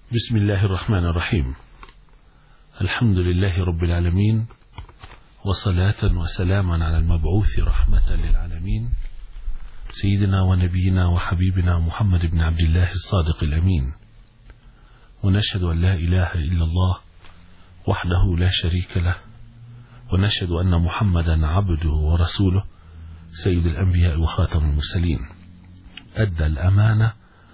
بسم الله الرحمن الرحيم. الحمد لله رب العالمين، وصلاة وسلاما على المبعوث رحمة للعالمين، سيدنا ونبينا وحبيبنا محمد بن عبد الله الصادق الأمين. ونشهد أن لا إله إلا الله وحده لا شريك له، ونشهد أن محمدا عبده ورسوله سيد الأنبياء وخاتم المرسلين، أدى الأمانة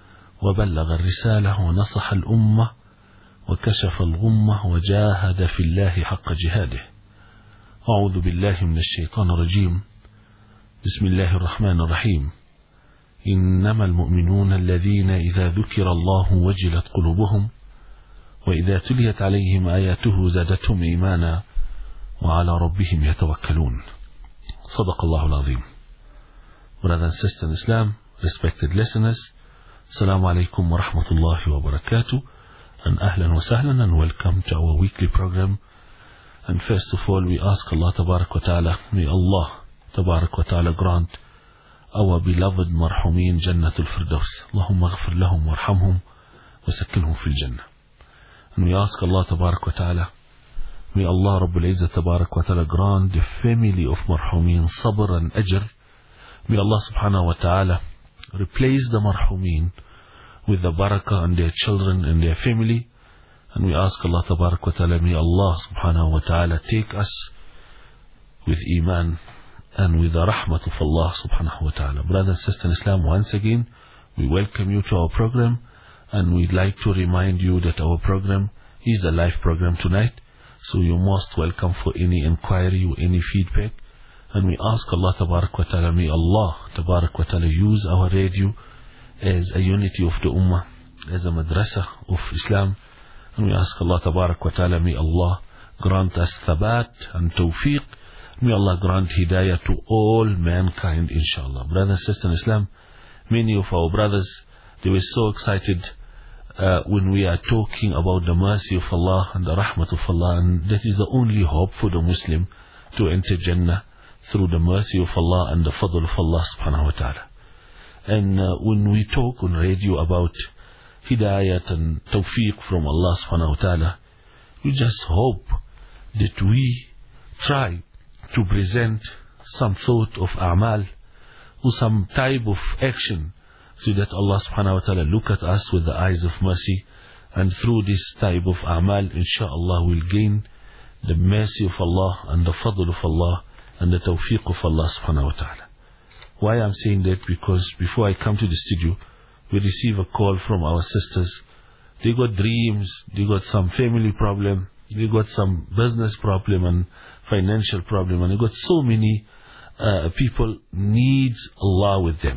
وبلغ الرسالة ونصح الأمة وكشف الغمة وجاهد في الله حق جهاده. أعوذ بالله من الشيطان الرجيم. بسم الله الرحمن الرحيم. إنما المؤمنون الذين إذا ذكر الله وجلت قلوبهم وإذا تليت عليهم آياته زادتهم إيمانا وعلى ربهم يتوكلون. صدق الله العظيم. Brothers and sisters in Islam, respected listeners, Assalamu alaikum wa rahmatullahi wa barakatuh, and ahlan wa sahlan, and welcome to our weekly program. And first of all, we ask Allah tabarak wa ta'ala, may Allah tabarak wa ta'ala grant our beloved marhumin Jannatul Firdaus. Allahumma ghafir lahum warhamhum wa sakkinhum fil Jannah. And we ask Allah tabarak wa ta'ala, may Allah Rabbul Izzah tabarak wa ta'ala grant the family of marhumin sabr and ajr. May Allah subhanahu wa ta'ala replace the marhumin with the barakah on their children and their family. And we ask Allah tabarak wa ta'ala, may Allah subhanahu wa ta'ala take us with iman and with the rahmat of Allah subhanahu wa ta'ala. Brothers and sisters in Islam, once again we welcome you to our program, and we'd like to remind you that our program is a live program tonight, so you're most welcome for any inquiry or any feedback. And we ask Allah tabarak wa ta'ala, may Allah tabarak wa ta'ala use our radio as a unity of the ummah, as a madrasa of Islam. And we ask Allah tabarak wa ta'ala, may Allah grant us thabat and tawfiq. May Allah grant hidayah to all mankind, inshallah. Brothers and sisters in Islam, many of our brothers, they were so excited when we are talking about the mercy of Allah and the rahmat of Allah, and that is the only hope for the Muslim to enter Jannah, through the mercy of Allah and the fadl of Allah subhanahu wa ta'ala. And when we talk on radio about hidayat and tawfiq from Allah subhanahu wa ta'ala, we just hope that we try to present some thought of a'mal or some type of action, so that Allah subhanahu wa ta'ala look at us with the eyes of mercy, and through this type of a'mal, inshaAllah, we'll gain the mercy of Allah and the fadl of Allah and the tawfiq of Allah subhanahu wa ta'ala. Why I'm saying that? Because before I come to the studio, we receive a call from our sisters. They got dreams, they got some family problem, they got some business problem and financial problem, and they got so many people needs Allah with them.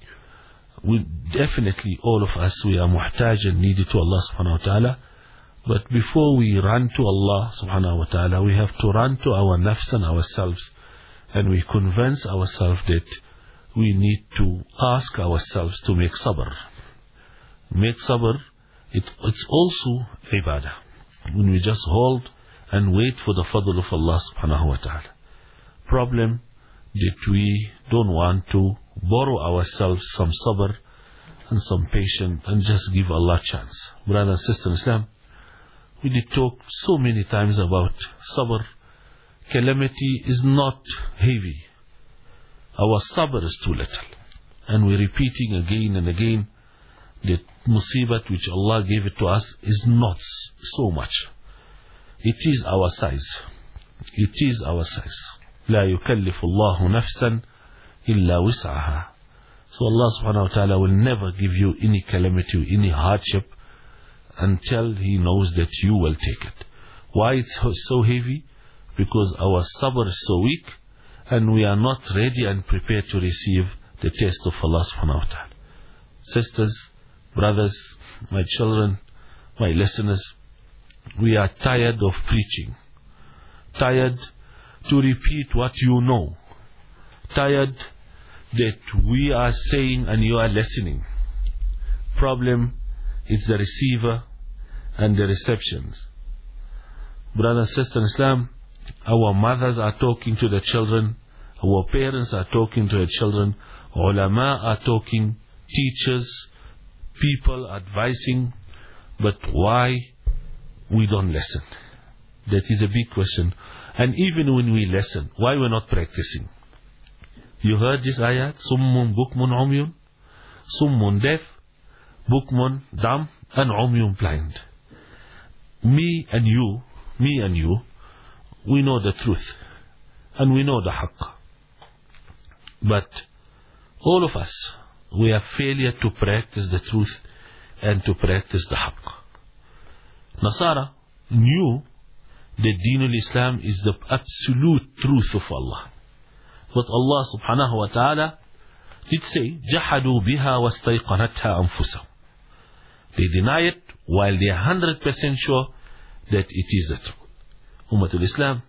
We definitely, all of us, we are muhtaj and needed to Allah subhanahu wa ta'ala. But before we run to Allah subhanahu wa ta'ala, we have to run to our nafs and ourselves, and we convince ourselves that we need to ask ourselves to make sabr. Make sabr, it's also ibadah. When we just hold and wait for the fadl of Allah subhanahu wa ta'ala. Problem that we don't want to borrow ourselves some sabr and some patience and just give Allah a chance. Brothers and sisters in Islam, we did talk so many times about sabr. Calamity is not heavy. Our sabr is too little. And we're repeating again and again that musibat which Allah gave it to us is not so much. It is our size. It is our size. لا يكلف الله نفسا إلا وسعها. So Allah subhanahu wa ta'ala will never give you any calamity or any hardship until He knows that you will take it. Why it's so heavy? Because our sabr is so weak, and we are not ready and prepared to receive the test of Allah subhanahu wa ta'ala. Sisters, brothers, my children, my listeners, we are tired of preaching, tired to repeat what you know, tired that we are saying and you are listening. Problem, it's the receiver and the receptions. Brothers and sisters in Islam, our mothers are talking to the children, our parents are talking to the children, ulama are talking, teachers, people advising, But why we don't listen? That is a big question. And even when we listen, why we're not practicing? You heard this ayat? Summun bukmun umyun. Summun deaf, bukmun dumb, and umyun blind. Me and you, we know the truth. And we know the haqq. But all of us, we have failure to practice the truth and to practice the haqq. Nasara knew that Deen al-Islam is the absolute truth of Allah. But Allah subhanahu wa ta'ala did say, جَحَدُوا بِهَا وَاسْتَيْقَنَتْهَا أَنفُسَهُمْ. They deny it while they are 100% sure that it is the truth. Ummatul Islam,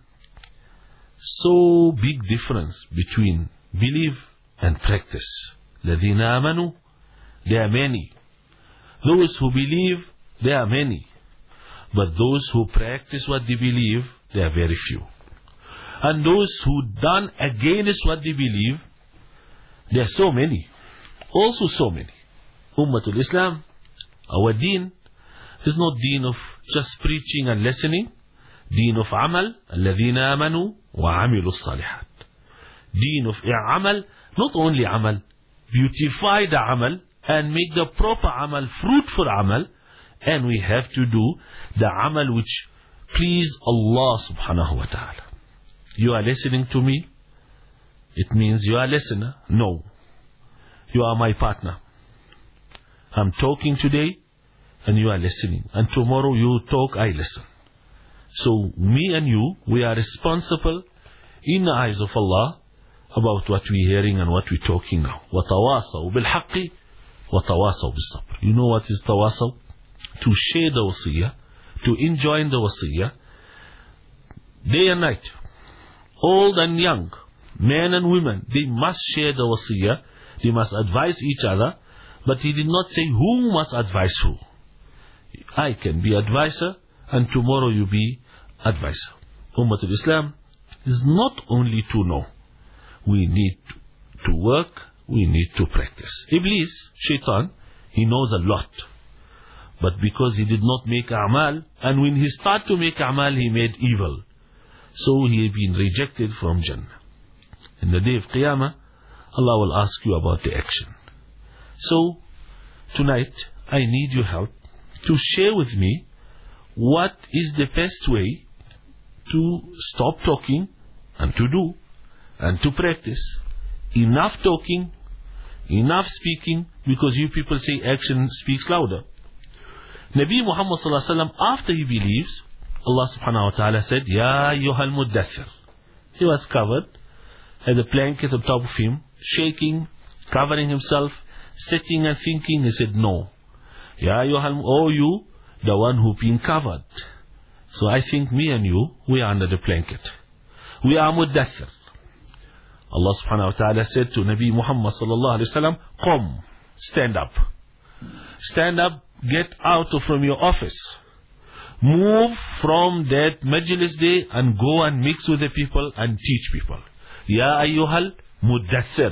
so big difference between belief and practice. الَّذِينَ آمَنُوا, there are many. Those who believe, there are many. But those who practice what they believe, there are very few. And those who done against what they believe, there are so many. Also so many. Ummatul Islam, our deen, is not deen of just preaching and listening. Deen of amal, الَّذِينَ آمَنُوا وَعَمِلُوا الصَّالِحَاتِ. Deen of amal, not only amal, beautify the amal and make the proper amal, fruitful amal, and we have to do the amal which please Allah subhanahu wa ta'ala. You are listening to me, it means you are a listener. No, you are my partner. I'm talking today and you are listening, and tomorrow you talk, I listen. So me and you, we are responsible in the eyes of Allah about what we're hearing and what we're talking now. وَتَوَاصَوْا بِالْحَقِّ وَتَوَاصَوْا بِالصَّبْرِ. You know what is tawasaw? To share the wasiyah, to enjoin the wasiyah, day and night, old and young, men and women, they must share the wasiyah, they must advise each other, but he did not say who must advise who. I can be advisor, and tomorrow you be advisor. Ummatul Islam is not only to know, we need to work, we need to practice. Iblis, Shaitan, he knows a lot. But because he did not make a'mal, and when he started to make a'mal, he made evil. So he had been rejected from Jannah. In the day of Qiyamah, Allah will ask you about the action. So, tonight, I need your help to share with me what is the best way to stop talking and to do and to practice. Enough talking, enough speaking, because you people say action speaks louder. Nabi Muhammad sallallahu alaihi wasallam, after he believes, Allah subhanahu wa ta'ala said, Ya ayyuhal muddathir. He was covered, had a blanket on top of him, shaking, covering himself, sitting and thinking. He said, no. Ya ayyuhal, oh you, the one who been covered. So I think me and you, we are under the blanket. We are muddathir. Allah subhanahu wa ta'ala said to Nabi Muhammad sallallahu alaihi wasallam, Qum, stand up. Stand up, get out from your office. Move from that majlis day and go and mix with the people and teach people. Ya ayyuhal muddathir.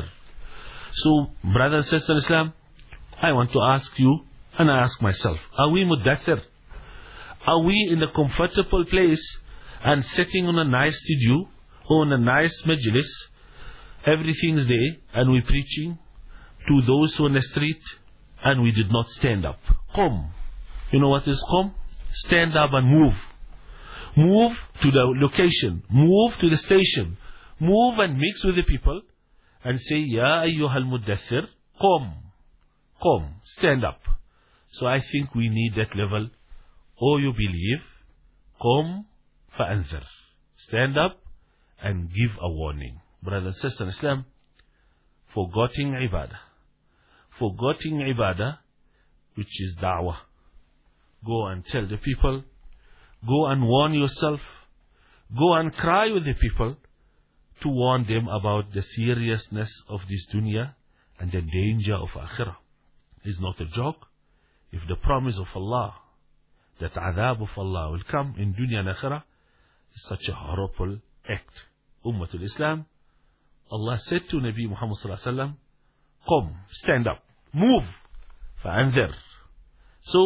So, brothers and sisters in Islam, I want to ask you, and I ask myself, are we muddathir? Are we in a comfortable place and sitting on a nice studio or on a nice majlis, everything's there, and we're preaching to those who are on the street, and we did not stand up? Qum. You know what is qum? Stand up and move. Move to the location. Move to the station. Move and mix with the people and say, Ya ayyuhal muddathir, qum. Qum. Stand up. So I think we need that level. Oh, you believe? Qum fa'anzir. Stand up and give a warning. Brothers and sisters in Islam, forgetting ibadah. Forgetting ibadah, which is da'wah. Go and tell the people. Go and warn yourself. Go and cry with the people to warn them about the seriousness of this dunya and the danger of akhirah. It's not a joke. If the promise of Allah, that adhab of Allah will come in dunya and akhirah, is such a horrible act. Ummatul Islam, Allah said to Nabi Muhammad sallallahu alaihi wasallam, Qum, stand up, move, fa'anzir. So,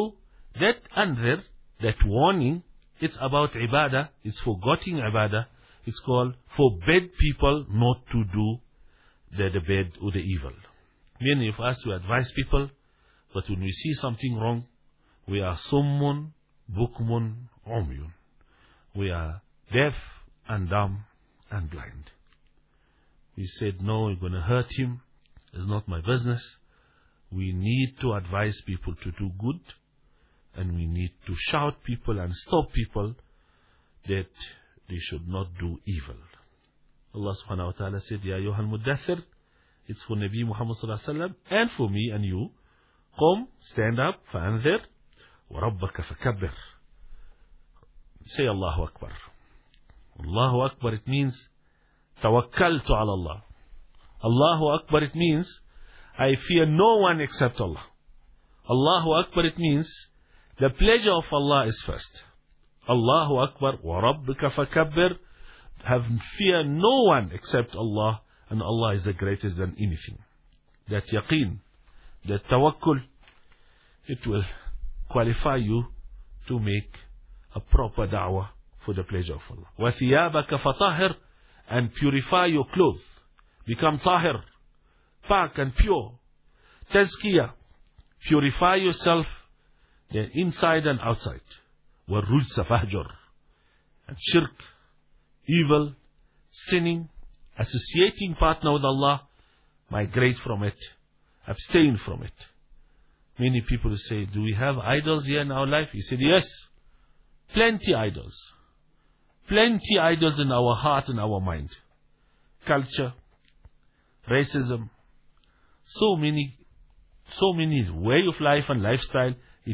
that anzir, that warning, it's about ibadah, it's forgetting ibadah. It's called forbid people not to do the bad or the evil. Many of us, we advise people, but when we see something wrong, we are summun, bukmun, umyun. We are deaf and dumb and blind. We said, no, you're going to hurt him. It's not my business. We need to advise people to do good, and we need to shout people and stop people that they should not do evil. Allah subhanahu wa ta'ala said, Ya ayyuhal muddathir, it's for Nabi Muhammad sallallahu alayhi wa sallam and for me and you. Qum, stand up, fa'anzir, wa rabbaka fakabbir. Say Allahu Akbar. Allahu Akbar, it means tawakkaltu ala Allah. Allahu Akbar, it means I fear no one except Allah. Allahu Akbar, it means the pleasure of Allah is first. Allahu Akbar, wa rabbika fakabbir, have fear no one except Allah, and Allah is the greatest than anything. That yaqeen, that tawakkul, it will qualify you to make a proper da'wah for the pleasure of Allah. Wa thiyabaka fatahir, and purify your clothes. Become tahir, pak and pure. Tazkiyah, purify yourself, the inside and outside. Wa rujsa fahjur, and shirk, evil, sinning, associating partner with Allah, migrate from it, abstain from it. Many people say, do we have idols here in our life? He said, yes, plenty idols. Plenty idols in our heart and our mind. Culture, racism, so many way of life and lifestyle, it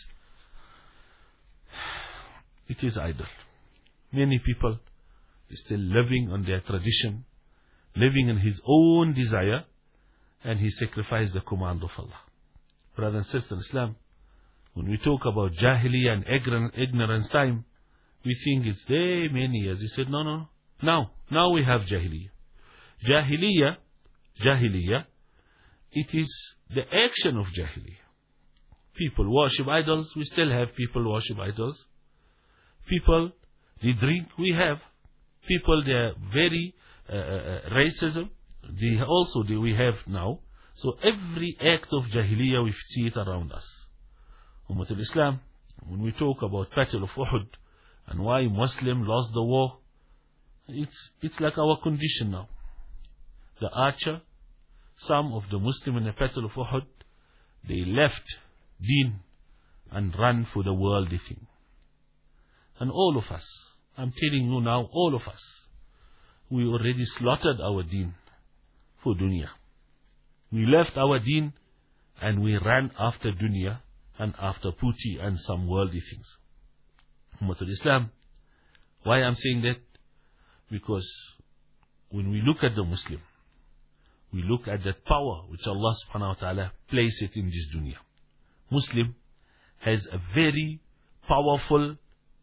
is idol. Many people are still living on their tradition, living in his own desire, and he sacrificed the command of Allah. Brothers and sisters in Islam, when we talk about Jahiliyyah and ignorance time, we think it's there many years. He said, no. Now we have Jahiliyyah. Jahiliyyah, it is the action of Jahiliyyah. People worship idols. We still have people worship idols. People, they drink. We have people, they are very racism. We have now. So every act of Jahiliyyah, we see it around us. Ummah al-Islam, when we talk about Battle of Uhud and why Muslim lost the war, it's like our condition now. The archer, some of the Muslims in the Battle of Uhud, they left deen and ran for the worldly thing. And all of us, I'm telling you now, all of us, we already slaughtered our deen for dunya. We left our deen and we ran after dunya and after putti and some worldly things. Ummah al-Islam, why I'm saying that? Because when we look at the Muslim, we look at that power which Allah subhanahu wa ta'ala placed it in this dunya. Muslim has a very powerful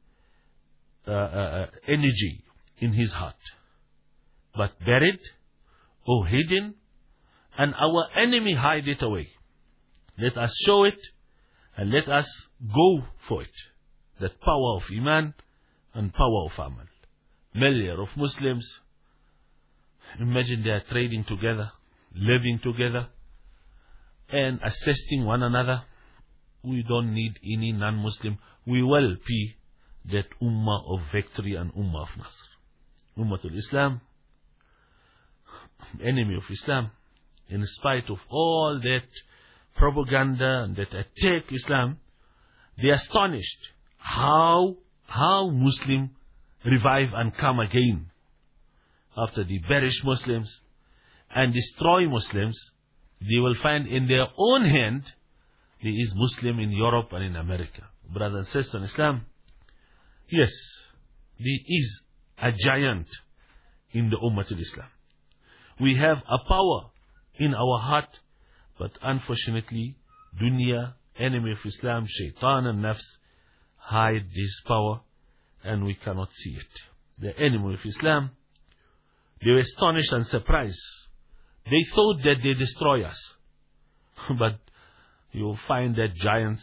energy in his heart, but buried or hidden, and our enemy hide it away. Let us show it and let us go for it. That power of Iman and power of Amal. Millions of Muslims, imagine they are trading together, living together, and assisting one another. We don't need any non-Muslim. We will be that ummah of victory and ummah of Nasr. Ummah al-Islam, enemy of Islam, in spite of all that propaganda and that attack Islam, they are astonished how Muslim revive and come again after they banish Muslims and destroy Muslims. They will find in their own hand there is Muslim in Europe and in America. Brothers and sisters in Islam, yes, there is a giant in the Ummah al-Islam. We have a power in our heart, but unfortunately, dunya, enemy of Islam, shaitan and nafs, hide this power and we cannot see it. The enemy of Islam, they were astonished and surprised. They thought that they destroy us. But you will find that giants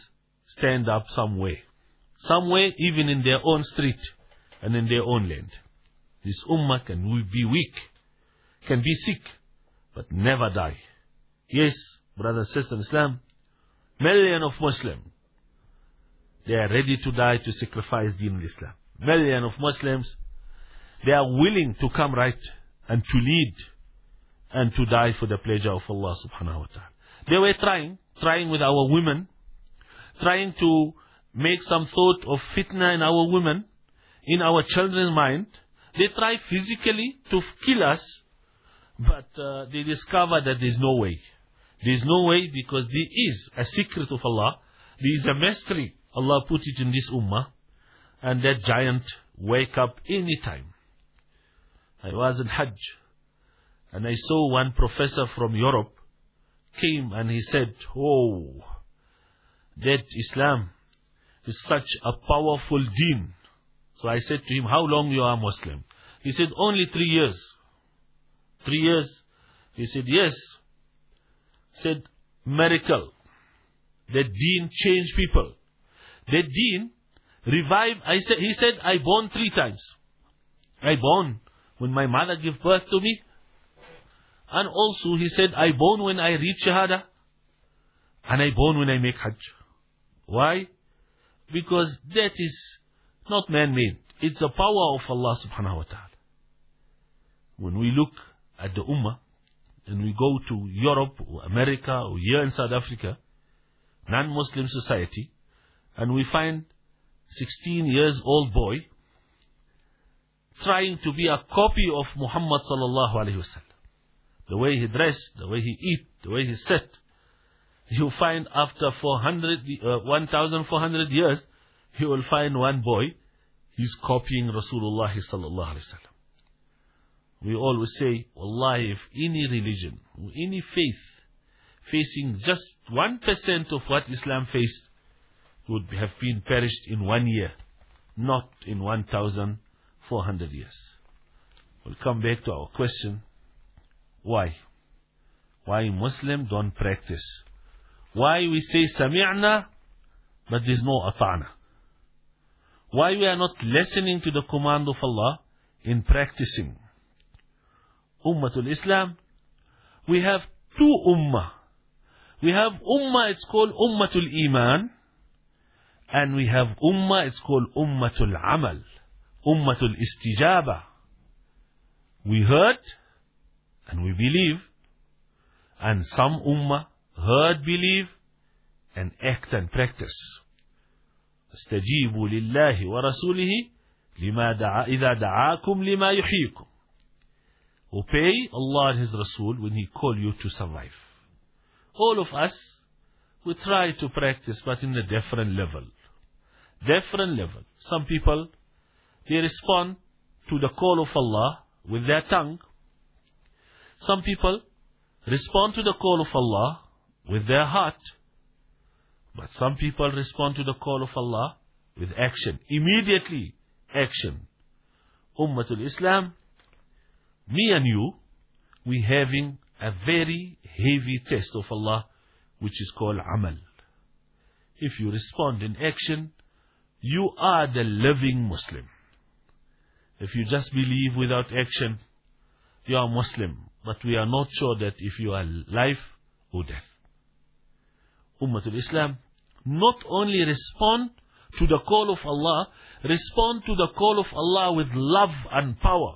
stand up somewhere. Somewhere, even in their own street and in their own land. This ummah can be weak, can be sick, but never die. Yes, brothers and sisters in Islam, millions of Muslims, they are ready to die to sacrifice Deen al-Islam. Millions of Muslims, they are willing to come right and to lead and to die for the pleasure of Allah subhanahu wa ta'ala. They were trying with our women, trying to make some thought of fitna in our women, in our children's mind. They try physically to kill us, but they discover that there is no way. There is no way, because there is a secret of Allah. There is a mystery. Allah put it in this ummah, and that giant wake up anytime. I was in Hajj, and I saw one professor from Europe came and he said, "Oh, that Islam is such a powerful deen." So I said to him, "How long you are Muslim?" He said, "Only 3 years." 3 years? He said, "Yes." Said, "Miracle. That deen changed people. That deen revived." He said, "I born 3 times. I born when my mother gave birth to me. And also," he said, "I born when I reach Shahada. And I born when I make Hajj." Why? Because that is not man-made. It's the power of Allah subhanahu wa ta'ala. When we look at the ummah, and we go to Europe or America or here in South Africa, non-Muslim society, and we find 16 years old boy trying to be a copy of Muhammad sallallahu alaihi wasallam. The way he dressed, the way he eat, the way he sat. You find after 1,400 years, you will find one boy, he's copying Rasulullah sallallahu alaihi wasallam. We always say, wallahi, if any religion, any faith, facing just 1% of what Islam faced, would have been perished in 1 year, not in 1,400 years. We'll come back to our question. Why? Why Muslims don't practice? Why we say sami'na, but there's no ata'na? Why we are not listening to the command of Allah in practicing? Ummatul Islam, we have 2 ummah. We have ummah, it's called Ummatul Iman, and we have ummah, it's called Ummatul Amal, Ummatul Istijaba. We heard and we believe, and some ummah heard, believe, and act and practice. استجيبوا لله ورسوله إذا دعاكم لما يحييكم. Obey Allah and His Rasul when He call you to survive. All of us, we try to practice, but in a different level. Different level. Some people, they respond to the call of Allah with their tongue. Some people respond to the call of Allah with their heart. But some people respond to the call of Allah with action. Immediately, action. Ummatul Islam, me and you, we having a very heavy test of Allah, which is called Amal. If you respond in action, you are the living Muslim. If you just believe without action, you are Muslim. But we are not sure that if you are life or death. Ummatul Islam, not only respond to the call of Allah, respond to the call of Allah with love and power.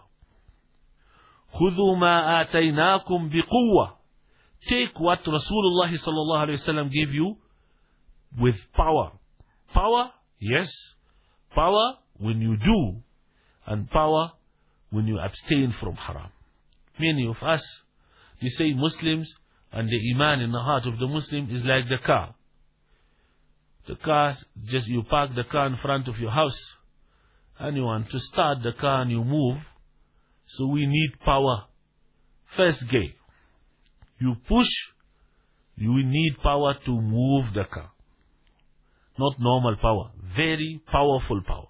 خُذُوا مَا آتَيْنَاكُمْ بِقُوَّةٍ. Take what Rasulullah sallallahu alaihi wasallam gave you with power. Power, yes. Power when you do, and power when you abstain from haram. Many of us, they say Muslims, and the iman in the heart of the Muslim is like the car. The car, just you park the car in front of your house, and you want to start the car and you move. So we need power. First gear. You push, you need power to move the car. Not normal power. Very powerful power.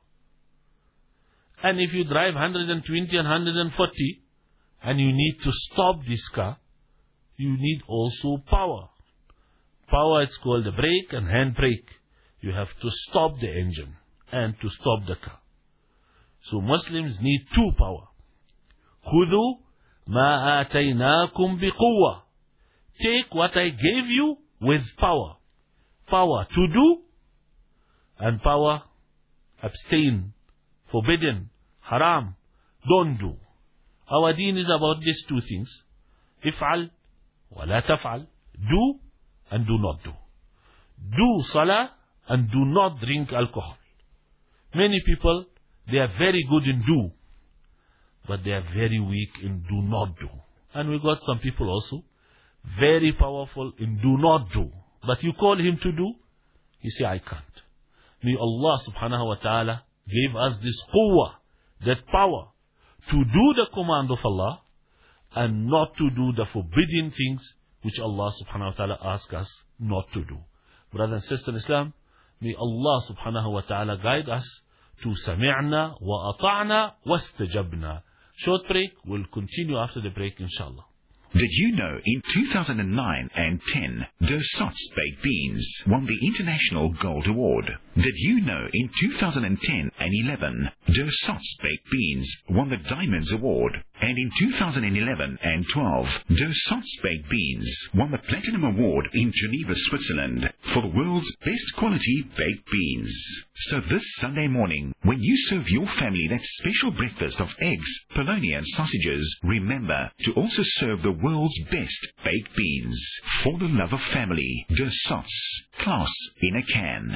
And if you drive 120 and 140, and you need to stop this car, you need also power. Power, it's called the brake and hand brake. You have to stop the engine and to stop the car. So Muslims need two power. خُذُوا مَا آتَيْنَاكُمْ بِقُوَّةٍ. Take what I gave you with power. Power to do and power abstain, forbidden, haram, don't do. Our deen is about these two things. If'al wa la taf'al. Do and do not do. Do salah and do not drink alcohol. Many people, they are very good in do, but they are very weak in do not do. And we got some people also, very powerful in do not do. But you call him to do, he say, I can't. May Allah subhanahu wa ta'ala give us this quwwah, that power, to do the command of Allah and not to do the forbidden things which Allah subhanahu wa ta'ala asks us not to do. Brothers and sisters in Islam, may Allah subhanahu wa ta'ala guide us to sami'na wa ata'na wa istajabna. Short break, we'll continue after the break inshallah. Did you know in 2009 and 10, Dos Sots Baked Beans won the International Gold Award? Did you know in 2010 and 11, Dos Sots Baked Beans won the Diamonds Award? And in 2011 and 12, Dos Sots Baked Beans won the Platinum Award in Geneva, Switzerland for the world's best quality baked beans. So this Sunday morning, when you serve your family that special breakfast of eggs, bologna and sausages, remember to also serve the world's best baked beans. For the love of family, Dos Sots, class in a can.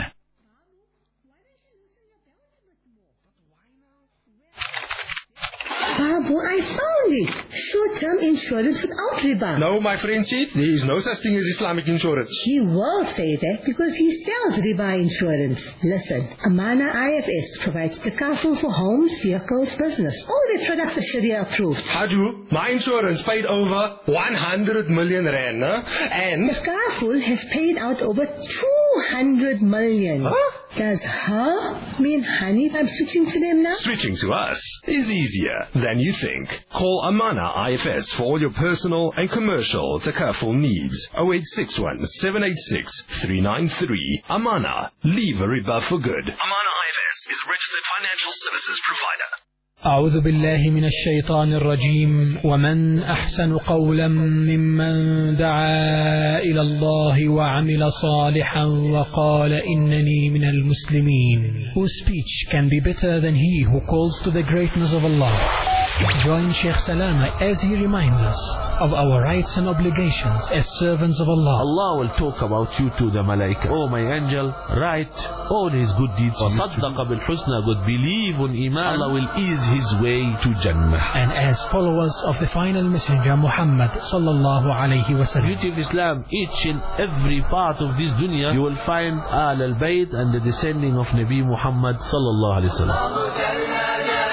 Babu, I found it. Short-term insurance without riba. No, my friend said there is no such thing as Islamic insurance. He will say that because he sells riba insurance. Listen, Amana IFS provides takaful for homes, vehicles, business. All their products are Sharia approved. Haju, my insurance paid over 100 million rand, and Takaful has paid out over 200 million. Huh? Does mean Hanif? I'm switching to them now? Switching to us is easier than you think. Call Amana IFS for all your personal and commercial takaful needs. 0861 786 393. Amana, leave a riba for good. Amana IFS is a registered financial services provider. أعوذ بالله من الشيطان الرجيم ومن أحسن قولا ممن دعا إلى الله وعمل صالحا وقال إنني من المسلمين. Whose speech can be better than he who calls to the greatness of Allah. Join Sheikh Salama as he reminds us of our rights and obligations as servants of Allah. Allah will talk about you to the malaika. Oh my angel, write all his good deeds. وَصَدَّقَ بِالْحُسْنَى, good, believe on Iman. Allah will ease his way to Jannah. And as followers of the final messenger Muhammad sallallahu alayhi wa sallam. Beauty of Islam, each and every part of this dunya, you will find Ahl al-Bayt and the descending of Nabi Muhammad sallallahu alayhi wa sallam.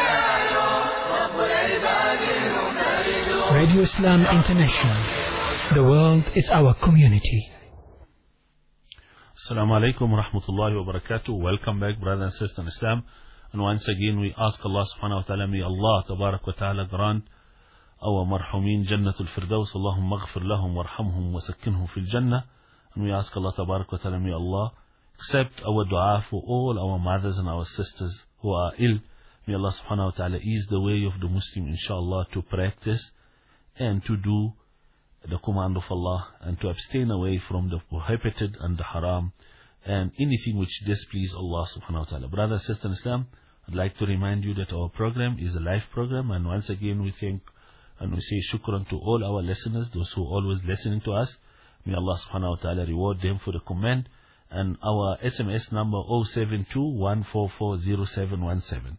Radio Islam International. The world is our community. Assalamu alaikum wa rahmatullahi wa barakatuh. Welcome back, brothers and sisters in Islam. And once again we ask Allah subhanahu wa ta'ala, may Allah tabarak wa ta'ala grant our marhumin Jannatul Firdaus. Allahumma aghfir lahum warhamhum wa sakkinhum fil Jannah. And we ask Allah tabarak wa ta'ala, may Allah accept our dua for all our mothers and our sisters who are ill. May Allah subhanahu wa ta'ala ease the way of the Muslim, inshallah, to practice and to do the command of Allah and to abstain away from the prohibited and the haram and anything which displeases Allah subhanahu wa ta'ala. Brothers and sisters in Islam, I'd like to remind you that our program is a live program, and once again we thank and we say shukran to all our listeners, those who are always listening to us. May Allah subhanahu wa ta'ala reward them for the comment. And our SMS number 072-144-0717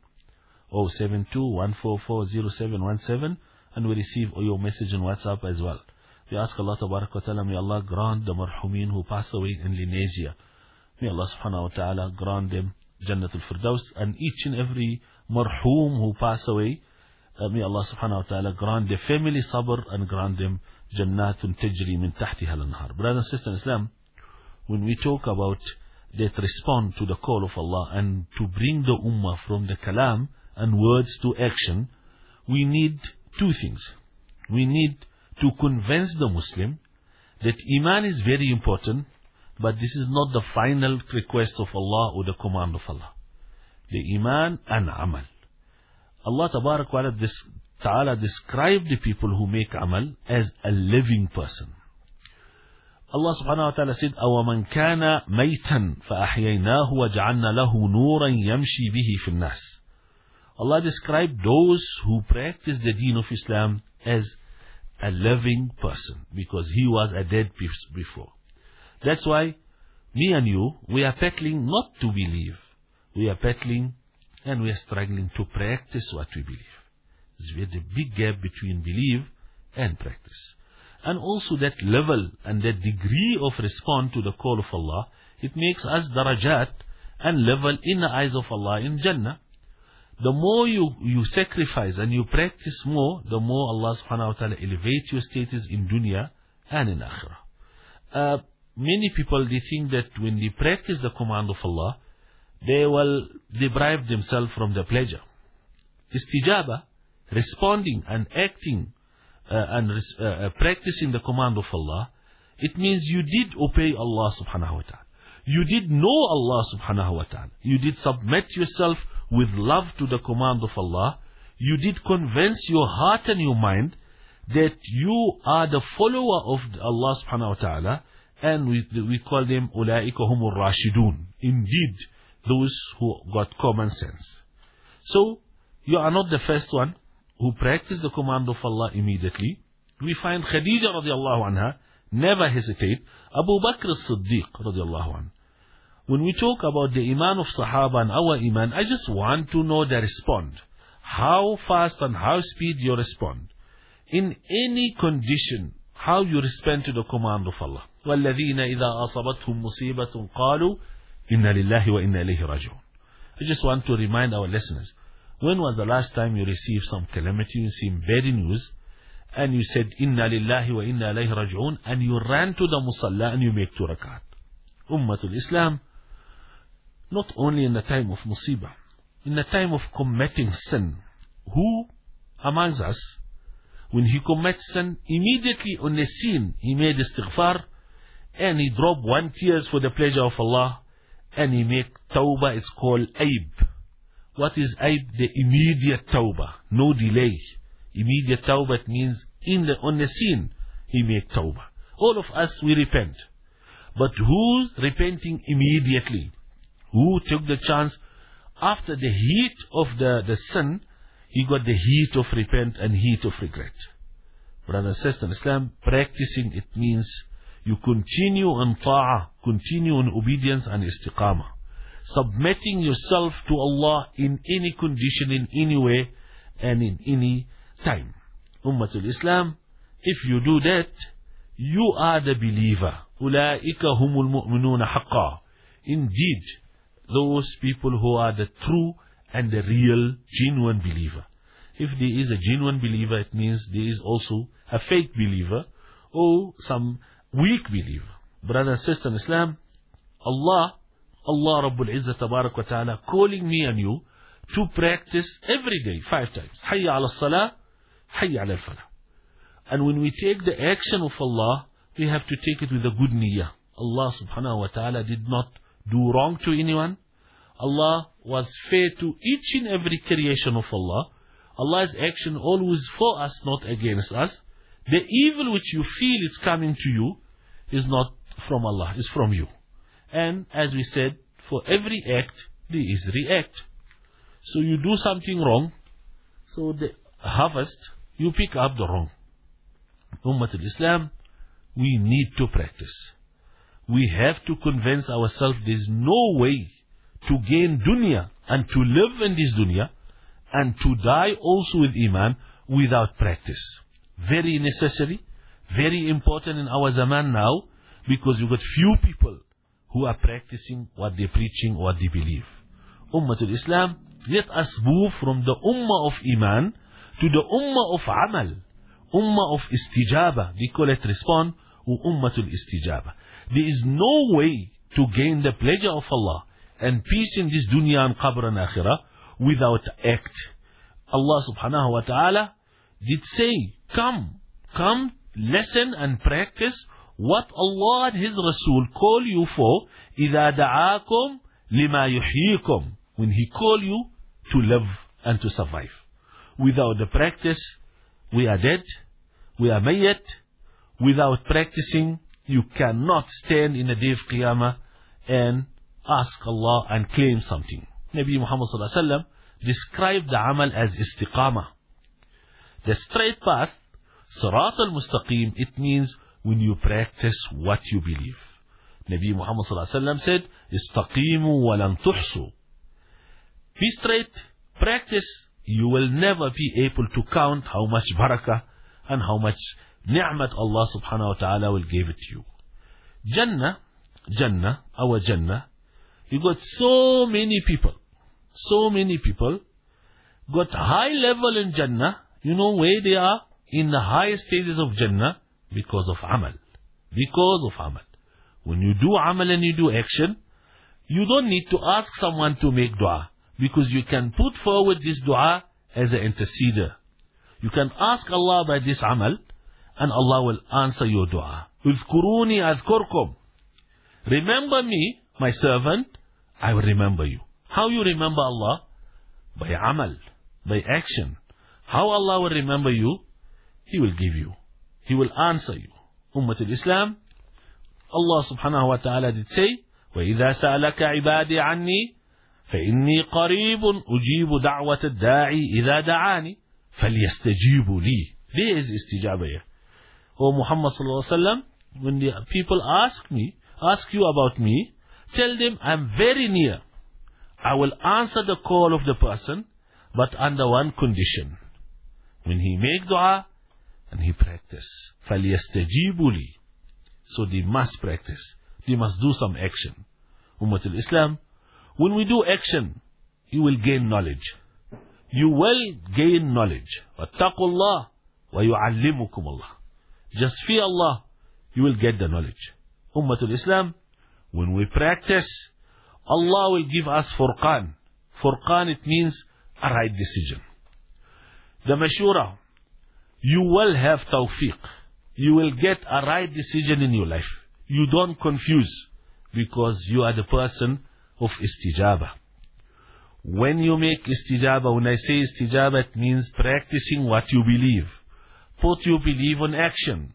072-144-0717, and we receive your message on WhatsApp as well. We ask Allah tabarak wa ta'ala, may Allah grant the marhumin who passed away in Lenasia. May Allah subhanahu wa ta'ala grant them Jannatul Firdaus, and each and every marhum who passed away, may Allah subhanahu wa ta'ala grant their family sabr and grant them Jannatun tajri min tahtiha al-anhar. Brothers and sisters in Islam, when we talk about that respond to the call of Allah and to bring the ummah from the kalam and words to action, we need two things. We need to convince the Muslim that Iman is very important, But this is not the final request of Allah or the command of Allah. The Iman and Amal. Allah Tabarak wa Ta'ala described the people who make Amal as a living person. Allah Subhanahu wa Ta'ala said, أَوَمَنْ كَانَ مَيْتًا فَأَحْيَيْنَاهُ وَجَعَلْنَا لَهُ نُورًا يَمْشِي بِهِ فِي النَّاسِ. Allah described those who practice the deen of Islam as a living person, because he was a dead before. That's why me and you, we are battling not to believe. We are battling and we are struggling to practice what we believe. There's a big gap between belief and practice. And also that level and that degree of response to the call of Allah, it makes us darajat and level in the eyes of Allah in Jannah. The more you sacrifice and you practice more, the more Allah subhanahu wa ta'ala elevates your status in dunya and in akhirah. Many people, they think that when they practice the command of Allah, they will deprive themselves from the pleasure. Istijaba, responding and acting and practicing the command of Allah, it means you did obey Allah subhanahu wa ta'ala. You did know Allah subhanahu wa ta'ala. You did submit yourself with love to the command of Allah. You did convince your heart and your mind that you are the follower of Allah subhanahu wa ta'ala, and we call them أُولَٰئِكَ هُمُ الرَّاشِدُونَ. Indeed, those who got common sense. So, you are not the first one who practiced the command of Allah immediately. We find Khadija radiallahu anha never hesitate. Abu Bakr as-Siddiq radiallahu anha. When we talk about the Iman of Sahaba and our Iman, I just want to know the respond. How fast and how speed you respond. In any condition, how you respond to the command of Allah. وَالَّذِينَ إِذَا أَصَبَتْهُمْ مُصِيبَةٌ قَالُوا إِنَّا لِلَّهِ وَإِنَّا إِلَيْهِ رَاجِعُونَ. I just want to remind our listeners, when was the last time you received some calamity, you received bad news, and you said, إِنَّا لِلَّهِ وَإِنَّا إِلَيْهِ رَاجِعُونَ, and you ran to the musalla and you make 2 rakat. Ummatul Islam, not only in the time of musibah, in the time of committing sin, who amongst us, when he commits sin, immediately on the scene, he made istighfar, and he dropped 1 tear for the pleasure of Allah, and he make tawbah. It's called aib. What is aib? The immediate tawbah, no delay. Immediate tawbah, it means on the scene, he make tawbah. All of us, we repent. But who's repenting immediately? Who took the chance after the heat of the sin, he got the heat of repent and heat of regret. Brothers and sisters in Islam, practicing it means you continue on ta'ah, continue on obedience and istiqamah. Submitting yourself to Allah in any condition, in any way, and in any time. Ummatul Islam, if you do that, you are the believer. أُولَٰئِكَ هُمُ الْمُؤْمِنُونَ حَقًّا. Indeed, those people who are the true and the real, genuine believer. If there is a genuine believer, it means there is also a fake believer or some weak believer. Brother and sister in Islam, Allah Rabbul Izzah Tabarak wa Ta'ala calling me and you to practice every day 5 times. Hayya ala salah, hayya ala falah. And when we take the action of Allah, we have to take it with a good niyyah. Allah subhanahu wa ta'ala did not do wrong to anyone. Allah was fair to each and every creation of Allah. Allah's action always for us, not against us. The evil which you feel is coming to you is not from Allah, it's from you. And as we said, for every act, there is react. So you do something wrong, so the harvest, you pick up the wrong. Ummatul Islam, we need to practice. We have to convince ourselves there is no way to gain dunya and to live in this dunya and to die also with iman without practice. Very necessary, very important in our zaman now, because you've got few people who are practicing what they're preaching, what they believe. Ummatul Islam, let us move from the ummah of iman to the ummah of amal, ummah of istijaba. They call it respond, or ummatul istijaba. There is no way to gain the pleasure of Allah and peace in this dunya and qabr and akhirah without act. Allah subhanahu wa ta'ala did say, come, listen and practice what Allah and His Rasul call you for, إِذَا دَعَاكُمْ لِمَا يُحْيِيكُمْ, when He call you to live and to survive. Without the practice, we are dead, we are mayyat. Without practicing, you cannot stand in the day of Qiyamah and ask Allah and claim something. Nabi Muhammad sallallahu alaihi wasallam described the amal as istiqamah. The straight path, Sirat al-Mustaqim, it means when you practice what you believe. Nabi Muhammad sallallahu alaihi wasallam said, istaqimu wa lan tuhsu. Be straight, practice. You will never be able to count how much barakah and how much ni'mat Allah subhanahu wa ta'ala will give it to you. Jannah, our Jannah, you got so many people got high level in Jannah. You know where they are? In the highest stages of Jannah because of amal. When you do amal and you do action, you don't need to ask someone to make dua, because you can put forward this dua as an interceder. You can ask Allah by this amal and Allah will answer your dua. Uzkuruni azkurkum. Remember me, my servant, I will remember you. How you remember Allah? By amal, by action. How Allah will remember you? He will give you. He will answer you. Ummah al-Islam, Allah subhanahu wa ta'ala did say, وَإِذَا سَأَلَكَ عِبَادِي عَنِّي فَإِنِّي قَرِيبٌ أُجِيبُ دَعْوَةَ الدَّاعِ إِذَا دَعَانِ فَلْيَسْتَجِيبُوا لِي. There is istijabah here. O Muhammad sallallahu alaihi wasallam, when the people ask you about me, tell them I'm very near. I will answer the call of the person, but under one condition. When he make dua and he practice. فَلْيَسْتَجِيبُوا لِي. So they must practice. They must do some action. Ummah al-Islam, when we do action, you will gain knowledge. You will gain knowledge. وَاتَّقُوا اللَّهِ وَيُعَلِّمُكُمُ اللَّهِ. Just fear Allah, you will get the knowledge. Ummah al-Islam, when we practice, Allah will give us furqan. Furqan, it means a right decision. The mashura, you will have tawfiq. You will get a right decision in your life. You don't confuse, because you are the person of istijabah. When you make istijabah, when I say istijabah, it means practicing what you believe. Put your belief on action.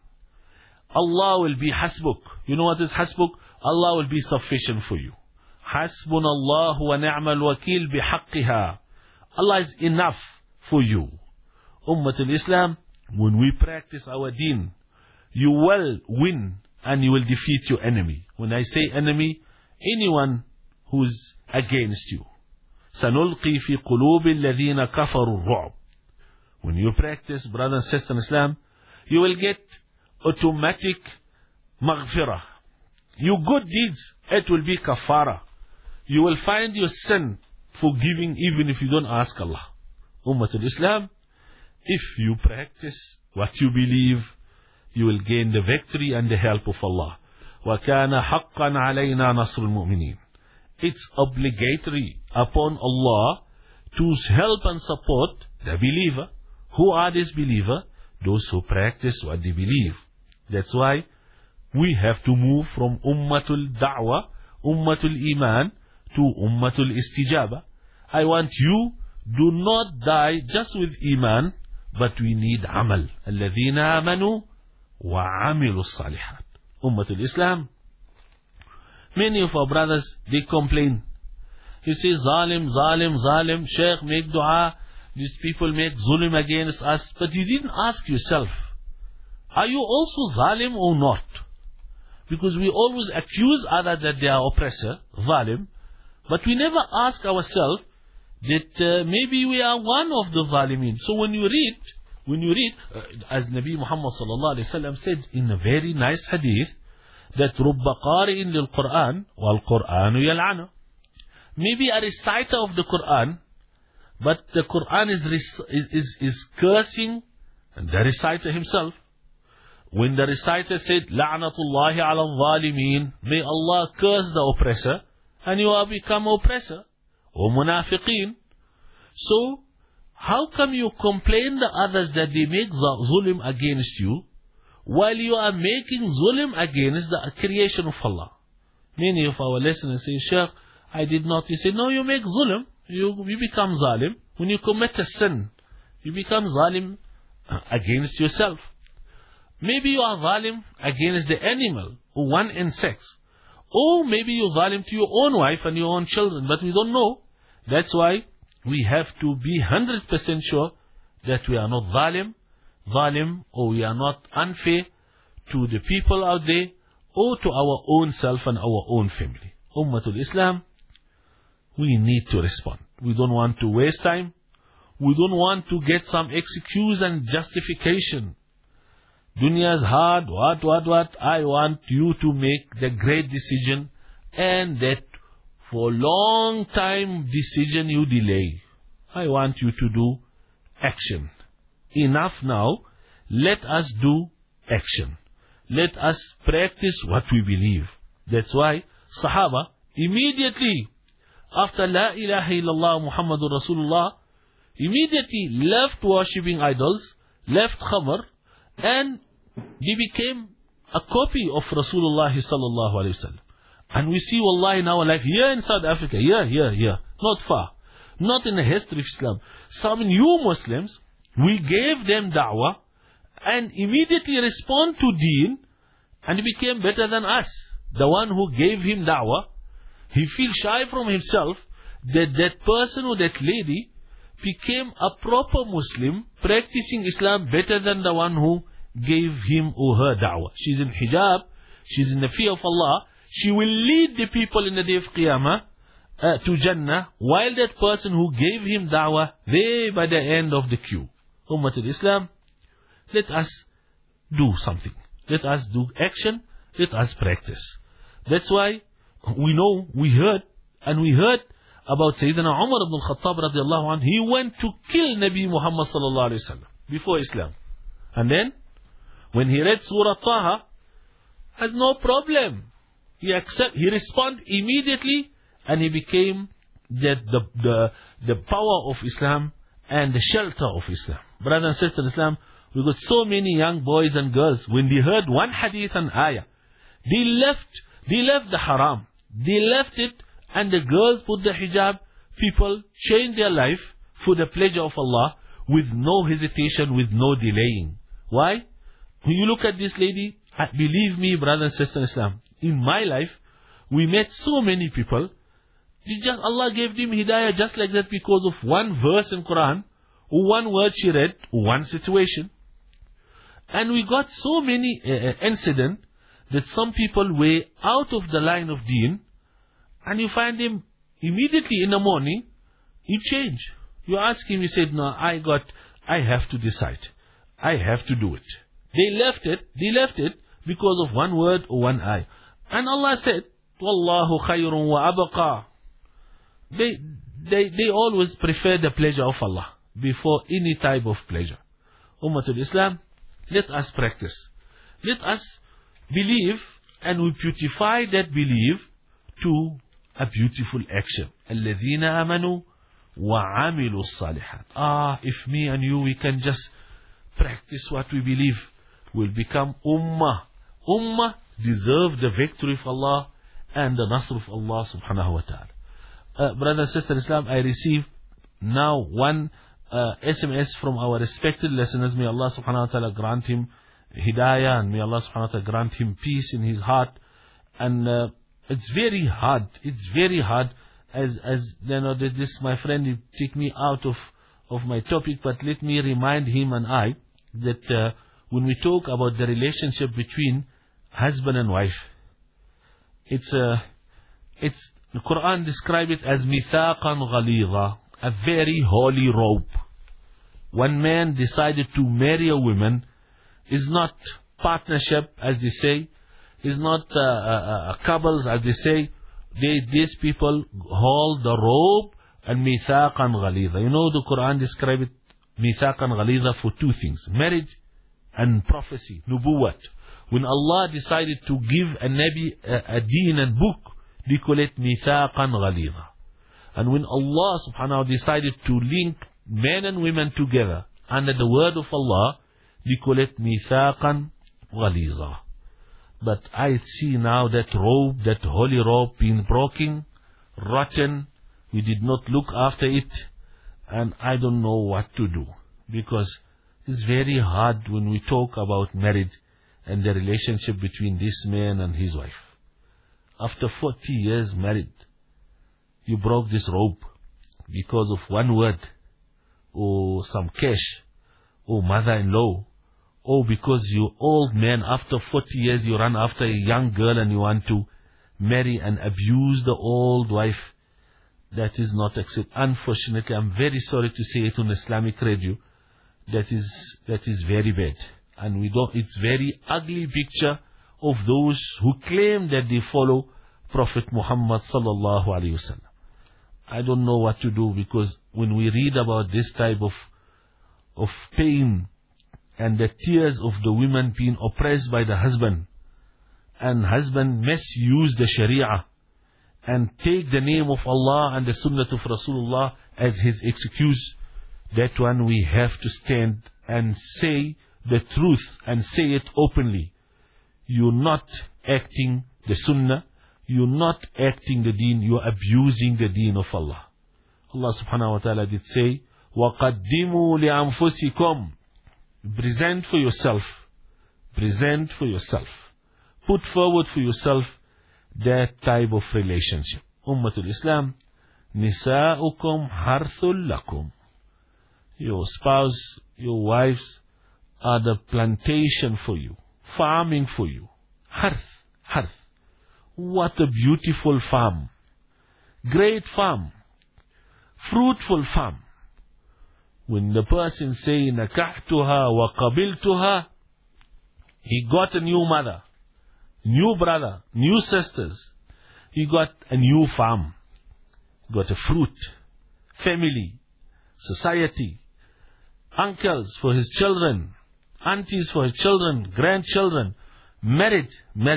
Allah will be hasbuk. You know what is hasbuk? Allah will be sufficient for you. Hasbunallahu wa ni'mal wakil bihaqqiha. Allah is enough for you. Ummah al-Islam, when we practice our deen, you will win and you will defeat your enemy. When I say enemy, anyone who's against you. سَنُلْقِي فِي قُلُوبِ الَّذِينَ كَفَرُوا الرُّعْبِ. When you practice, brothers and sisters in Islam, you will get automatic maghfirah. Your good deeds, it will be kafara. You will find your sin forgiving even if you don't ask Allah. Ummah al-Islam, if you practice what you believe, you will gain the victory and the help of Allah. وَكَانَ حَقًّا عَلَيْنَا نَصْرُ الْمُؤْمِنِينَ. It's obligatory upon Allah to help and support the believer. Who are these believers? Those who practice what they believe. That's why we have to move from Ummatul Da'wah, Ummatul Iman, to Ummatul Istijabah. I want you, do not die just with Iman, but we need Amal. الَّذِينَ آمَنُوا وَعَمِلُوا الصَّالِحَاتِ. Ummatul Islam. Many of our brothers, they complain. You say, Zalim, Sheikh, make dua. These people make zulm against us. But you didn't ask yourself, are you also zalim or not? Because we always accuse others that they are oppressor, zalim. But we never ask ourselves that maybe we are one of the zalimin. So when you read, as Nabi Muhammad sallallahu alaihi wasallam said in a very nice hadith, that رُبَّ قَارِئٍ لِلْقُرْآنِ وَالْقُرْآنُ يَلْعَنُ. Maybe a reciter of the Quran, but the Quran is cursing the reciter himself. When the reciter said, لَعْنَةُ اللَّهِ عَلَى الظَّالِمِينَ, may Allah curse the oppressor, and you are become oppressor, or munafiqeen. So, how come you complain the others that they make zulm against you, while you are making zulm against the creation of Allah. Many of our listeners say, Sheikh, I did not. You say, no, you make zulm. You become zalim. When you commit a sin, you become zalim against yourself. Maybe you are zalim against the animal or one insect. Or maybe you're zalim to your own wife and your own children, but we don't know. That's why we have to be 100% sure that we are not zalim, or we are not unfair to the people out there, or to our own self and our own family. Ummatul Islam, we need to respond. We don't want to waste time. We don't want to get some excuse and justification. Dunya is hard, what. I want you to make the great decision, and that for long time decision you delay. I want you to do action. Enough now. Let us do action. Let us practice what we believe. That's why Sahaba immediately after La ilaha illallah Muhammadur Rasulullah immediately left worshipping idols, left khamr, and they became a copy of Rasulullah sallallahu alaihi wasallam. And we see wallahi now, like here in South Africa, here, not far, not in the history of Islam, some new Muslims, we gave them da'wah and immediately respond to deen, and he became better than us. The one who gave him da'wah, he feels shy from himself that that person or that lady became a proper Muslim, practicing Islam better than the one who gave him or her da'wah. She's in hijab, she's in the fear of Allah, she will lead the people in the day of Qiyamah to Jannah, while that person who gave him da'wah, they by the end of the queue. Ummatul Islam, let us do something. Let us do action. Let us practice. That's why we heard about Sayyidina Umar ibn al-Khattab radiallahu anhu. He went to kill Nabi Muhammad sallallahu alayhi wa sallam before Islam. And then, when he read Surah Taha, has no problem. He responded immediately, and he became the power of Islam and the shelter of Islam. Brothers and sisters in Islam, we got so many young boys and girls, when they heard one hadith and ayah, they left the haram. They left it, and the girls put the hijab. People changed their life for the pleasure of Allah with no hesitation, with no delaying. Why? When you look at this lady, believe me, brothers and sisters in Islam, in my life, we met so many people. Allah gave them hidayah just like that because of one verse in Quran, or one word she read, or one situation. And we got so many incidents that some people were out of the line of deen, and you find him immediately in the morning, he change. You ask him, he said, no, I have to decide. I have to do it. They left it because of one word or one ayah. And Allah said, Wallahu khayrun wa abqa. They always prefer the pleasure of Allah before any type of pleasure. Ummatul Islam, let us practice. Let us believe, and we beautify that belief to a beautiful action. الَّذِينَ آمَنُوا وَعَمِلُوا الصَّالِحَاتِ. If me and you, we can just practice what we believe, we'll become ummah. Ummah deserve the victory of Allah and the nasr of Allah subhanahu wa ta'ala. Brother and sister Islam, I received now one SMS from our respected listeners. May Allah subhanahu wa ta'ala grant him hidayah, and may Allah subhanahu wa ta'ala grant him peace in his heart. And it's very hard. It's very hard. As you know, this my friend, he take me out of my topic, but let me remind him and I that when we talk about the relationship between husband and wife, it's the Quran describes it as mithaqan ghalidha, a very holy rope. One man decided to marry a woman, is not partnership as they say, is not couples as they say. These people hold the rope and mithaqan ghalidha. You know, the Quran describes it mithaqan ghalidha for two things: marriage and prophecy, nubuwat. When Allah decided to give a Nabi a deen and book, they call it mithaqan ghalidha. And when Allah subhanahu wa ta'ala decided to link men and women together under the word of Allah, they call it mithaqan غليظا. But I see now that robe, that holy robe being broken, rotten. We did not look after it, and I don't know what to do. Because it's very hard when we talk about marriage and the relationship between this man and his wife. After 40 years married, you broke this robe because of one word, or some cash, or mother-in-law, or because you're old man, after 40 years you run after a young girl and you want to marry and abuse the old wife. That is not acceptable. Unfortunately, I'm very sorry to say it on Islamic radio, that is very bad. And it's very ugly picture of those who claim that they follow Prophet Muhammad sallallahu alaihi wasallam. I don't know what to do, because when we read about this type of pain and the tears of the women being oppressed by the husband, and husband misuse the Sharia and take the name of Allah and the Sunnah of Rasulullah as his excuse, that one we have to stand and say the truth and say it openly. You're not acting the Sunnah, you're not acting the deen, you're abusing the deen of Allah. Allah subhanahu wa ta'ala did say, وَقَدِّمُوا لِأَنفُسِكُمْ. Present for yourself. Present for yourself. Put forward for yourself that type of relationship. Ummatul Islam, نِسَاؤُكُمْ حَرْثٌ لَكُمْ. Your spouse, your wives are the plantation for you, farming for you. Harth. What a beautiful farm. Great farm. Fruitful farm. When the person say, نَكَحْتُهَا وَقَبِلْتُهَا, he got a new mother, new brother, new sisters. He got a new farm. Got a fruit, family, society, uncles for his children, aunties for his children, grandchildren. Marriage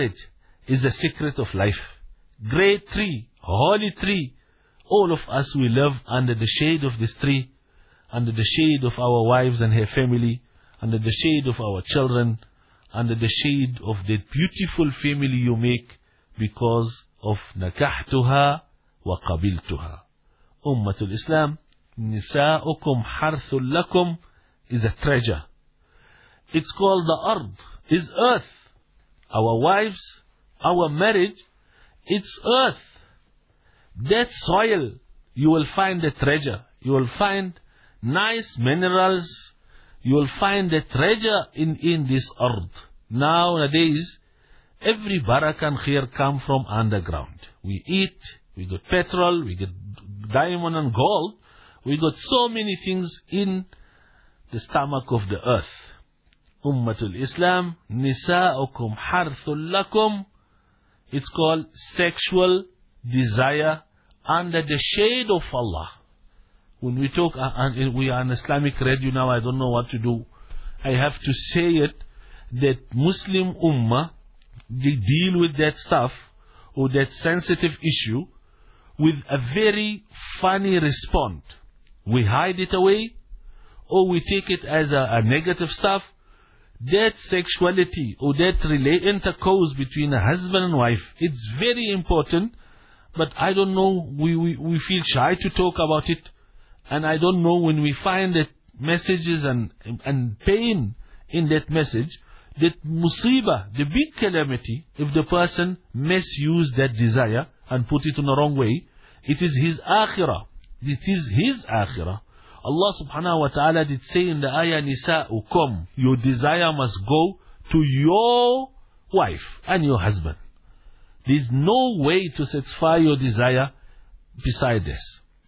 is the secret of life. Great tree, holy tree. All of us, we live under the shade of this tree, under the shade of our wives and her family, under the shade of our children, under the shade of that beautiful family you make because of nakahtuha wa qabiltuha. Ummatul Islam, nisa'ukum harthul lakum is a treasure. It's called the ard, is earth. Our wives, our marriage, it's earth. That soil, you will find a treasure. You will find nice minerals. You will find a treasure in this ard. Nowadays, every barakah and khair come from underground. We eat, we got petrol, we get diamond and gold. We got so many things in the stomach of the earth. Ummatul Islam, nisa'ukum harthul lakum. It's called sexual desire under the shade of Allah. When we talk, we are on Islamic radio now, I don't know what to do. I have to say it, that Muslim Ummah, they deal with that stuff, or that sensitive issue, with a very funny response. We hide it away, or we take it as a negative stuff. That sexuality, or that intercourse between a husband and wife, it's very important, but I don't know, we feel shy to talk about it. And I don't know, when we find that messages and pain in that message, that musibah, the big calamity, if the person misuse that desire and put it in the wrong way, it is his akhirah. It is his akhirah. Allah subhanahu wa ta'ala did say in the ayah, nisa'ukum, your desire must go to your wife and your husband. There is no way to satisfy your desire beside this.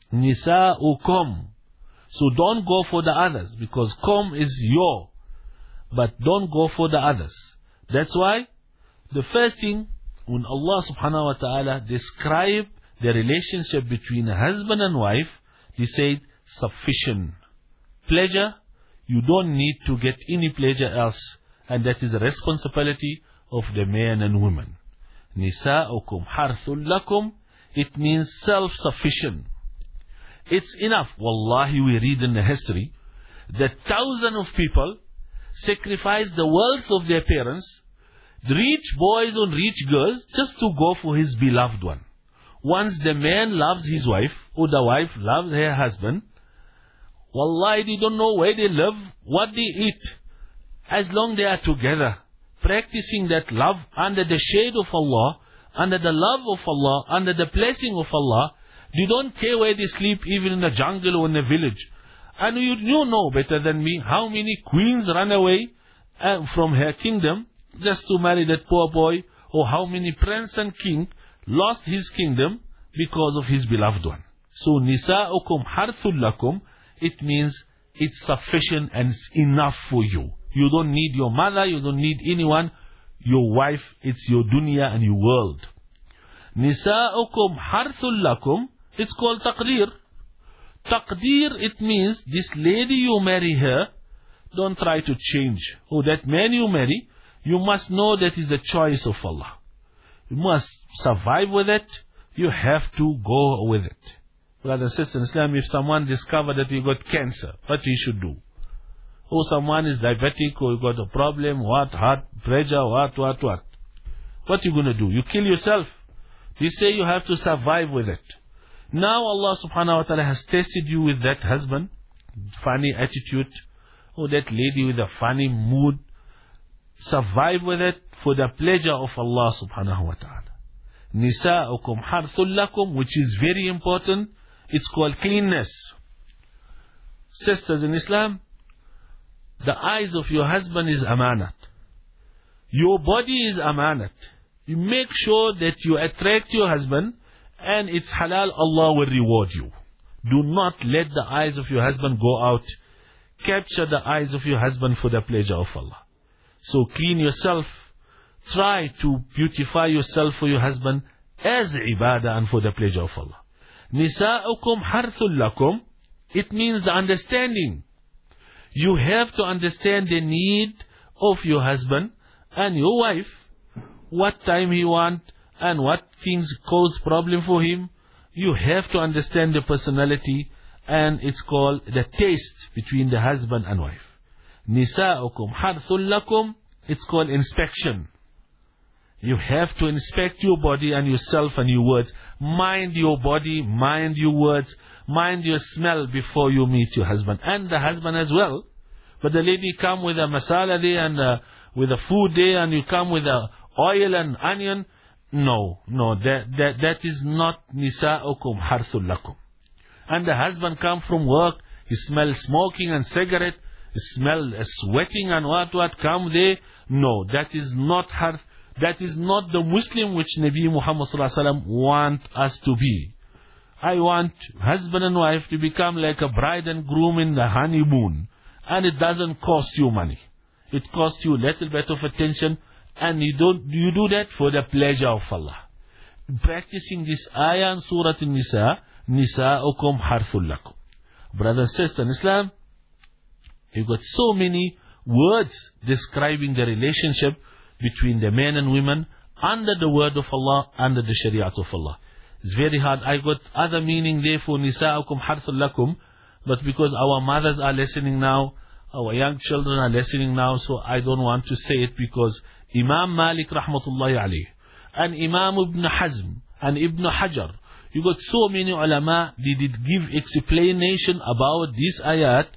Nisa'ukum. So don't go for the others, because kum is your. But don't go for the others. That's why the first thing, when Allah subhanahu wa ta'ala described the relationship between a husband and wife, He said, sufficient. Pleasure, you don't need to get any pleasure else. And that is the responsibility of the man and woman. Nisa'ukum harthul lakum. It means self-sufficient. It's enough. Wallahi, we read in the history that thousands of people sacrifice the wealth of their parents, rich boys and rich girls, just to go for his beloved one. Once the man loves his wife, or the wife loves her husband, wallahi, they don't know where they live, what they eat. As long they are together, practicing that love under the shade of Allah, under the love of Allah, under the blessing of Allah, they don't care where they sleep, even in the jungle or in the village. And you know better than me how many queens run away from her kingdom just to marry that poor boy, or how many prince and king lost his kingdom because of his beloved one. So nisa'ukum harthul lakum, it means it's sufficient and it's enough for you. You don't need your mother, you don't need anyone. Your wife, it's your dunya and your world. Nisa'ukum harthul lakum, it's called taqdeer. Taqdeer, it means this lady you marry her, don't try to change. Or that man you marry, you must know that is a choice of Allah. You must survive with it. You have to go with it. Brothers and sisters in Islam, if someone discovered that he got cancer, what he should do? Or someone is diabetic, or you got a problem, heart pressure, what? What you going to do? You kill yourself. They say you have to survive with it. Now Allah subhanahu wa ta'ala has tested you with that husband, funny attitude, or that lady with a funny mood. Survive with it for the pleasure of Allah subhanahu wa ta'ala. Nisa'ukum harthul lakum, which is very important. It's called cleanness. Sisters in Islam, the eyes of your husband is amanat. Your body is amanat. You make sure that you attract your husband, and it's halal, Allah will reward you. Do not let the eyes of your husband go out. Capture the eyes of your husband for the pleasure of Allah. So clean yourself. Try to beautify yourself for your husband as ibadah and for the pleasure of Allah. Nisa'ukum harthul lakum, it means the understanding. You have to understand the need of your husband and your wife, what time he wants and what things cause problem for him. You have to understand the personality, and it's called the taste between the husband and wife. Nisa'ukum harthul lakum, it's called inspection. You have to inspect your body and yourself and your words. Mind your body, mind your words, mind your smell before you meet your husband. And the husband as well. But the lady come with a masala there and with a food there, and you come with a oil and onion. No, that is not nisa'ukum harthul lakum. And the husband come from work, he smells smoking and cigarette, he smell sweating and what come there. No, that is not harth. That is not the Muslim which Nabi Muhammad sallallahu alaihi wasallam want us to be. I want husband and wife to become like a bride and groom in the honeymoon. And it doesn't cost you money. It costs you a little bit of attention, and you do that for the pleasure of Allah. Practicing this ayah in Surah An-Nisa, Nisa'ukum harthul lakum. Brothers and sisters in Islam, you've got so many words describing the relationship between the men and women under the word of Allah, under the Shariat of Allah. It's very hard. I got other meaning there for Nisa'ukum harthul lakum, but because our mothers are listening now, our young children are listening now, so I don't want to say it, because Imam Malik rahmatullahi alayhi, and Imam Ibn Hazm, and Ibn Hajar, you got so many ulama, they did give explanation about this ayat.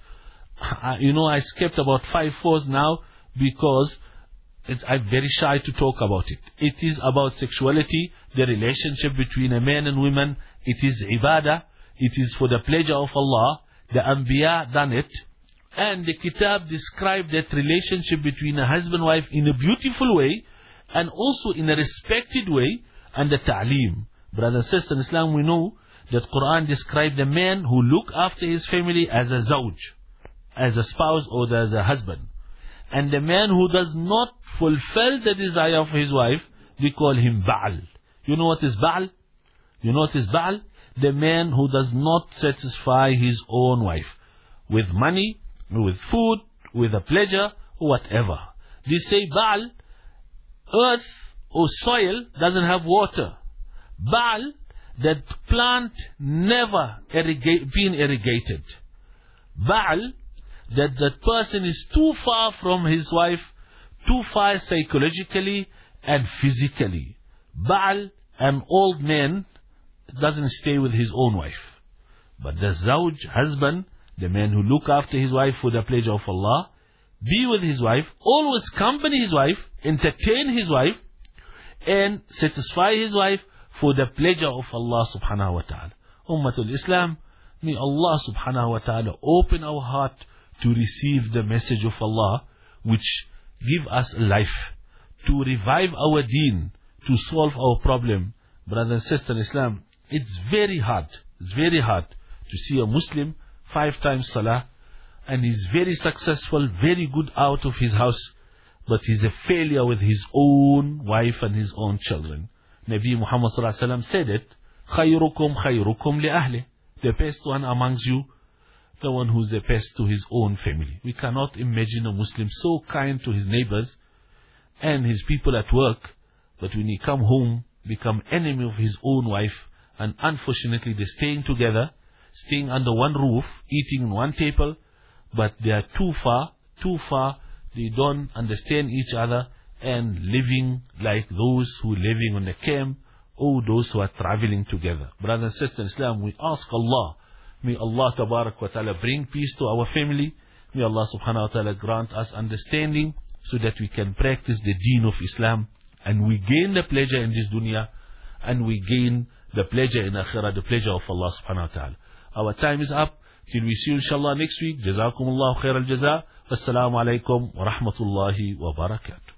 I skipped about 5 fours now, because I'm very shy to talk about it. It is about sexuality, the relationship between a man and woman. It is ibadah. It is for the pleasure of Allah. The Anbiya done it. And the Kitab described that relationship between a husband and wife in a beautiful way, and also in a respected way, and the ta'lim. Brothers and sisters in Islam, we know that Quran described the man who look after his family as a zawj, as a spouse or as a husband. And the man who does not fulfill the desire of his wife, we call him Ba'al. You know what is Ba'al? You know what is Ba'al? The man who does not satisfy his own wife with money, with food, with a pleasure, or whatever. They say Ba'al, earth or soil doesn't have water. Ba'al, that plant never been irrigated. Ba'al, that that person is too far from his wife, too far psychologically and physically. Ba'al, an old man, doesn't stay with his own wife. But the zawj, husband, the man who look after his wife for the pleasure of Allah, be with his wife, always accompany his wife, entertain his wife, and satisfy his wife for the pleasure of Allah subhanahu wa ta'ala. Ummatul Islam, may Allah subhanahu wa ta'ala open our heart to receive the message of Allah, which give us life, to revive our deen, to solve our problem. Brothers and sisters in Islam, it's very hard to see a Muslim 5 times salah, and he's very successful, very good out of his house, but he's a failure with his own wife and his own children. Nabi Muhammad sallallahu alaihi wasallam said it, khayrukum khayrukum li ahli. The best one amongst you, the one who's the best to his own family. We cannot imagine a Muslim so kind to his neighbors and his people at work, but when he come home, become enemy of his own wife, and unfortunately they're staying together, staying under one roof, eating in one table, but they are too far, they don't understand each other, and living like those who are living on a camp, or those who are traveling together. Brothers and sisters in Islam, we ask Allah, may Allah tabarak wa ta'ala bring peace to our family, may Allah subhanahu wa ta'ala grant us understanding, so that we can practice the deen of Islam, and we gain the pleasure in this dunya, and we gain the pleasure in akhirah, the pleasure of Allah subhanahu wa ta'ala. Our time is up. Till we see you inshallah next week. Jazakumullahu khair al-jaza. Wassalamu alaikum wa rahmatullahi wa barakatuh.